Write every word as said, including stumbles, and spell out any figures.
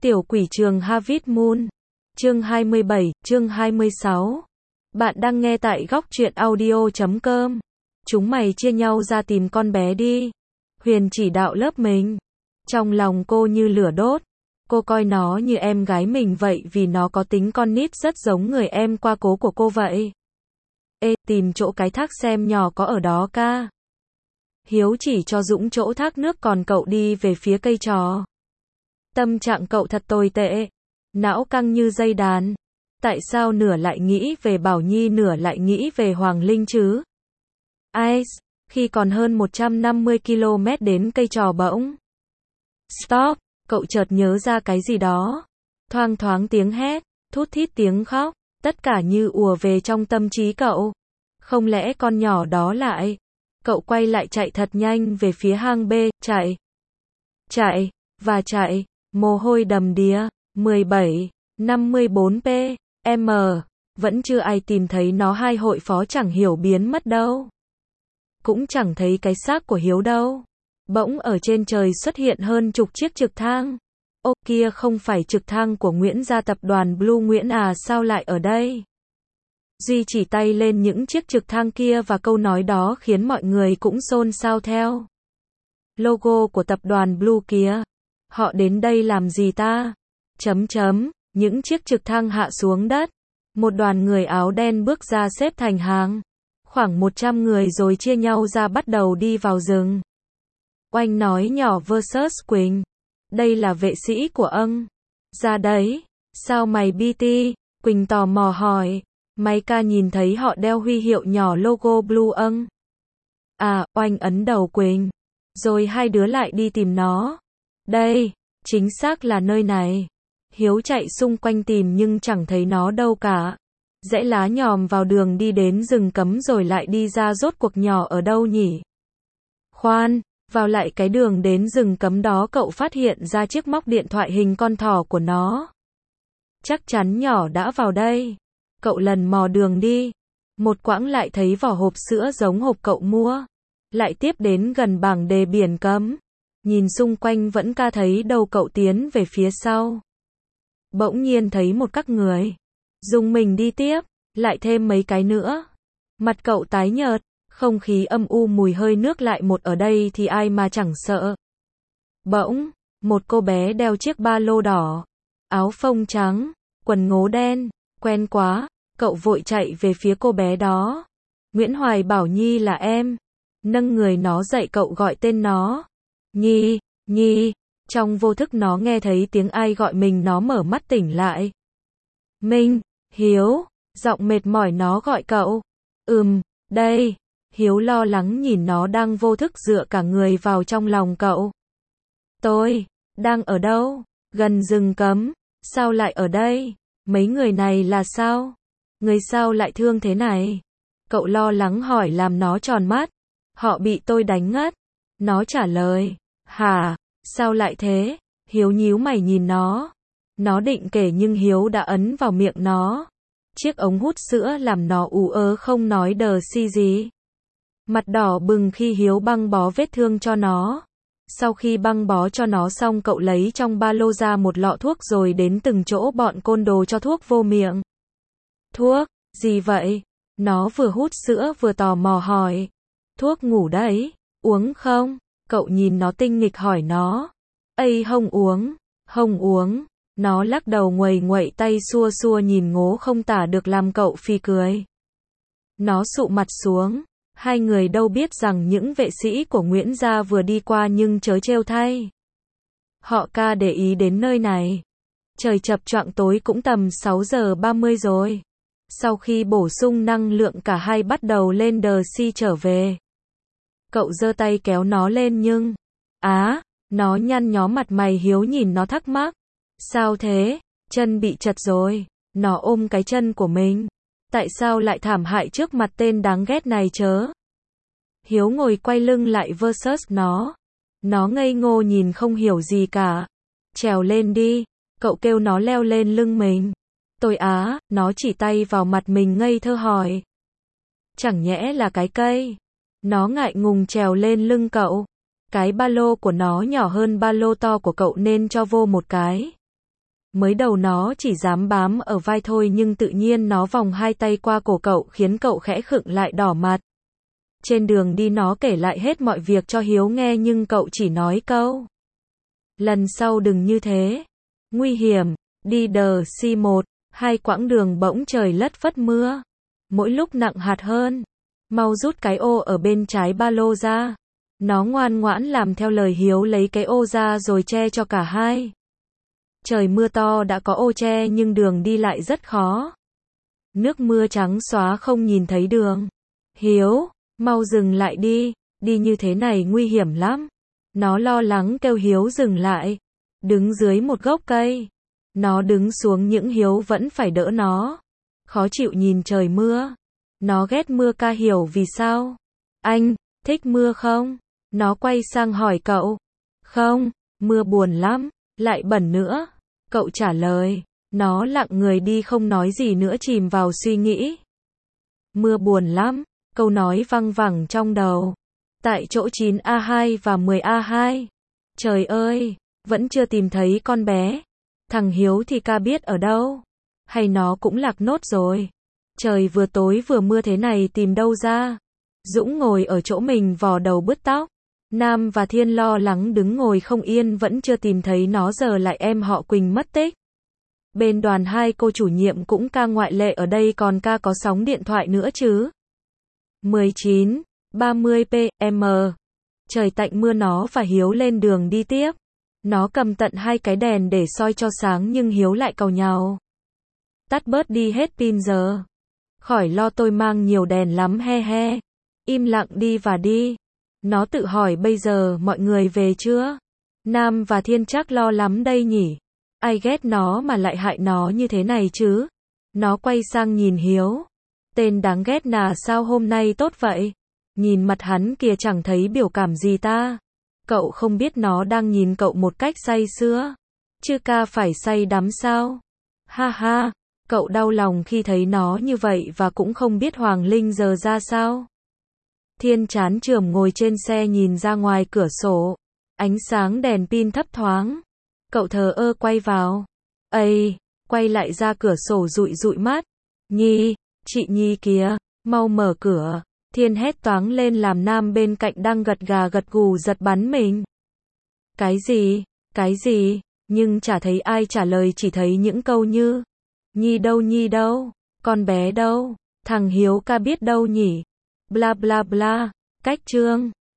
Tiểu quỷ trường Harvest Moon. Chương hai mươi bảy, chương hai mươi sáu. Bạn đang nghe tại góc truyện audio chấm com. Chúng mày chia nhau ra tìm con bé đi. Huyền chỉ đạo lớp mình. Trong lòng cô như lửa đốt. Cô coi nó như em gái mình vậy vì nó có tính con nít rất giống người em qua cố của cô vậy. Ê, tìm chỗ cái thác xem nhỏ có ở đó ca. Hiếu chỉ cho Dũng chỗ thác nước còn cậu đi về phía cây trò. Tâm trạng cậu thật tồi tệ. Não căng như dây đàn. Tại sao nửa lại nghĩ về Bảo Nhi nửa lại nghĩ về Hoàng Linh chứ? Ice, khi còn hơn một trăm năm mươi ki lô mét đến cây trò bỗng. Stop, cậu chợt nhớ ra cái gì đó. Thoang thoáng tiếng hét, thút thít tiếng khóc, tất cả như ùa về trong tâm trí cậu. Không lẽ con nhỏ đó lại? Cậu quay lại chạy thật nhanh về phía hang B, chạy. Chạy, và chạy, mồ hôi đầm đìa, mười bảy, năm mươi bốn p m, vẫn chưa ai tìm thấy nó. Hai hội phó chẳng hiểu biến mất đâu. Cũng chẳng thấy cái xác của Hiếu đâu. Bỗng ở trên trời xuất hiện hơn chục chiếc trực thăng. Ô kia không phải trực thăng của Nguyễn gia tập đoàn Blue Nguyễn à, sao lại ở đây? Duy chỉ tay lên những chiếc trực thăng kia và câu nói đó khiến mọi người cũng xôn xao theo. Logo của tập đoàn Blue kia. Họ đến đây làm gì ta? Chấm chấm, những chiếc trực thăng hạ xuống đất. Một đoàn người áo đen bước ra xếp thành hàng. Khoảng một trăm người rồi chia nhau ra bắt đầu đi vào rừng. Oanh nói nhỏ versus Quỳnh. Đây là vệ sĩ của âng. Ra đấy. Sao mày bê tê? Quỳnh tò mò hỏi. Máy ca nhìn thấy họ đeo huy hiệu nhỏ logo Blue âng. À, Oanh ấn đầu Quỳnh. Rồi hai đứa lại đi tìm nó. Đây, chính xác là nơi này. Hiếu chạy xung quanh tìm nhưng chẳng thấy nó đâu cả. Rẽ lá nhòm vào đường đi đến rừng cấm rồi lại đi ra, rốt cuộc nhỏ ở đâu nhỉ? Khoan, vào lại cái đường đến rừng cấm đó cậu phát hiện ra chiếc móc điện thoại hình con thỏ của nó. Chắc chắn nhỏ đã vào đây. Cậu lần mò đường đi. Một quãng lại thấy vỏ hộp sữa giống hộp cậu mua. Lại tiếp đến gần bảng đề biển cấm. Nhìn xung quanh vẫn ca thấy đầu cậu tiến về phía sau. Bỗng nhiên thấy một các người. Dùng mình đi tiếp, lại thêm mấy cái nữa. Mặt cậu tái nhợt, không khí âm u mùi hơi nước lại một ở đây thì ai mà chẳng sợ. Bỗng, một cô bé đeo chiếc ba lô đỏ, áo phông trắng, quần ngố đen, quen quá, cậu vội chạy về phía cô bé đó. Nguyễn Hoài Bảo Nhi là em. Nâng người nó dậy cậu gọi tên nó. Nhi, Nhi, trong vô thức nó nghe thấy tiếng ai gọi mình, nó mở mắt tỉnh lại. Minh, Hiếu, giọng mệt mỏi nó gọi cậu. Ừm, đây. Hiếu lo lắng nhìn nó đang vô thức dựa cả người vào trong lòng cậu. Tôi, đang ở đâu? Gần rừng cấm. Sao lại ở đây? Mấy người này là sao? Người sao lại thương thế này? Cậu lo lắng hỏi làm nó tròn mắt. Họ bị tôi đánh ngất. Nó trả lời. Hả? Sao lại thế? Hiếu nhíu mày nhìn nó. Nó định kể nhưng Hiếu đã ấn vào miệng nó. Chiếc ống hút sữa làm nó ú ớ không nói đờ si gì. Mặt đỏ bừng khi Hiếu băng bó vết thương cho nó. Sau khi băng bó cho nó xong cậu lấy trong ba lô ra một lọ thuốc rồi đến từng chỗ bọn côn đồ cho thuốc vô miệng. Thuốc? Gì vậy? Nó vừa hút sữa vừa tò mò hỏi. Thuốc ngủ đấy, uống không? Cậu nhìn nó tinh nghịch hỏi nó. Ây không uống, không uống. Nó lắc đầu nguầy nguậy tay xua xua nhìn ngố không tả được làm cậu phì cười. Nó sụ mặt xuống. Hai người đâu biết rằng những vệ sĩ của Nguyễn gia vừa đi qua nhưng chớ trêu thay. Họ ca để ý đến nơi này. Trời chập choạng tối cũng tầm sáu giờ ba mươi rồi. Sau khi bổ sung năng lượng cả hai bắt đầu lên đờ si trở về. Cậu giơ tay kéo nó lên nhưng... Á, nó nhăn nhó mặt mày. Hiếu nhìn nó thắc mắc. Sao thế? Chân bị chật rồi. Nó ôm cái chân của mình. Tại sao lại thảm hại trước mặt tên đáng ghét này chớ? Hiếu ngồi quay lưng lại versus nó. Nó ngây ngô nhìn không hiểu gì cả. Trèo lên đi. Cậu kêu nó leo lên lưng mình. Tôi á, nó chỉ tay vào mặt mình ngây thơ hỏi. Chẳng nhẽ là cái cây? Nó ngại ngùng trèo lên lưng cậu. Cái ba lô của nó nhỏ hơn ba lô to của cậu nên cho vô một cái. Mới đầu nó chỉ dám bám ở vai thôi nhưng tự nhiên nó vòng hai tay qua cổ cậu khiến cậu khẽ khựng lại đỏ mặt. Trên đường đi nó kể lại hết mọi việc cho Hiếu nghe nhưng cậu chỉ nói câu: lần sau đừng như thế. Nguy hiểm. Đi đờ xi một, hai quãng đường bỗng trời lất phất mưa. Mỗi lúc nặng hạt hơn. Mau rút cái ô ở bên trái ba lô ra. Nó ngoan ngoãn làm theo lời Hiếu lấy cái ô ra rồi che cho cả hai. Trời mưa to đã có ô che nhưng đường đi lại rất khó. Nước mưa trắng xóa không nhìn thấy đường. Hiếu, mau dừng lại đi, đi như thế này nguy hiểm lắm. Nó lo lắng kêu Hiếu dừng lại. Đứng dưới một gốc cây. Nó đứng xuống những Hiếu vẫn phải đỡ nó. Khó chịu nhìn trời mưa. Nó ghét mưa, ca hiểu vì sao? Anh, thích mưa không? Nó quay sang hỏi cậu. Không, mưa buồn lắm, lại bẩn nữa. Cậu trả lời. Nó lặng người đi không nói gì nữa chìm vào suy nghĩ. Mưa buồn lắm, câu nói văng vẳng trong đầu. Tại chỗ chín A hai và mười A hai. Trời ơi, vẫn chưa tìm thấy con bé. Thằng Hiếu thì ca biết ở đâu. Hay nó cũng lạc nốt rồi. Trời vừa tối vừa mưa thế này tìm đâu ra. Dũng ngồi ở chỗ mình vò đầu bứt tóc. Nam và Thiên lo lắng đứng ngồi không yên vẫn chưa tìm thấy nó, giờ lại em họ Quỳnh mất tích. Bên đoàn hai cô chủ nhiệm cũng ca ngoại lệ, ở đây còn ca có sóng điện thoại nữa chứ. mười chín, ba mươi p m. Trời tạnh mưa nó và Hiếu lên đường đi tiếp. Nó cầm tận hai cái đèn để soi cho sáng nhưng Hiếu lại càu nhàu. Tắt bớt đi hết pin giờ. Khỏi lo, tôi mang nhiều đèn lắm he he. Im lặng đi và đi. Nó tự hỏi bây giờ mọi người về chưa? Nam và Thiên chắc lo lắm đây nhỉ. Ai ghét nó mà lại hại nó như thế này chứ? Nó quay sang nhìn Hiếu. Tên đáng ghét nà sao hôm nay tốt vậy? Nhìn mặt hắn kìa chẳng thấy biểu cảm gì ta. Cậu không biết nó đang nhìn cậu một cách say sưa. Chứ ca phải say đắm sao? Ha ha, cậu đau lòng khi thấy nó như vậy và cũng không biết Hoàng Linh giờ ra sao. Thiên chán chườm ngồi trên xe nhìn ra ngoài cửa sổ. Ánh sáng đèn pin thấp thoáng. Cậu thờ ơ quay vào. Ây, quay lại ra cửa sổ dụi dụi mắt. Nhi, chị Nhi kìa, mau mở cửa. Thiên hét toáng lên làm Nam bên cạnh đang gật gà gật gù giật bắn mình. Cái gì, cái gì, nhưng chả thấy ai trả lời, chỉ thấy những câu như: Nhi đâu, Nhi đâu, con bé đâu, thằng Hiếu ca biết đâu nhỉ, bla bla bla, cách chương.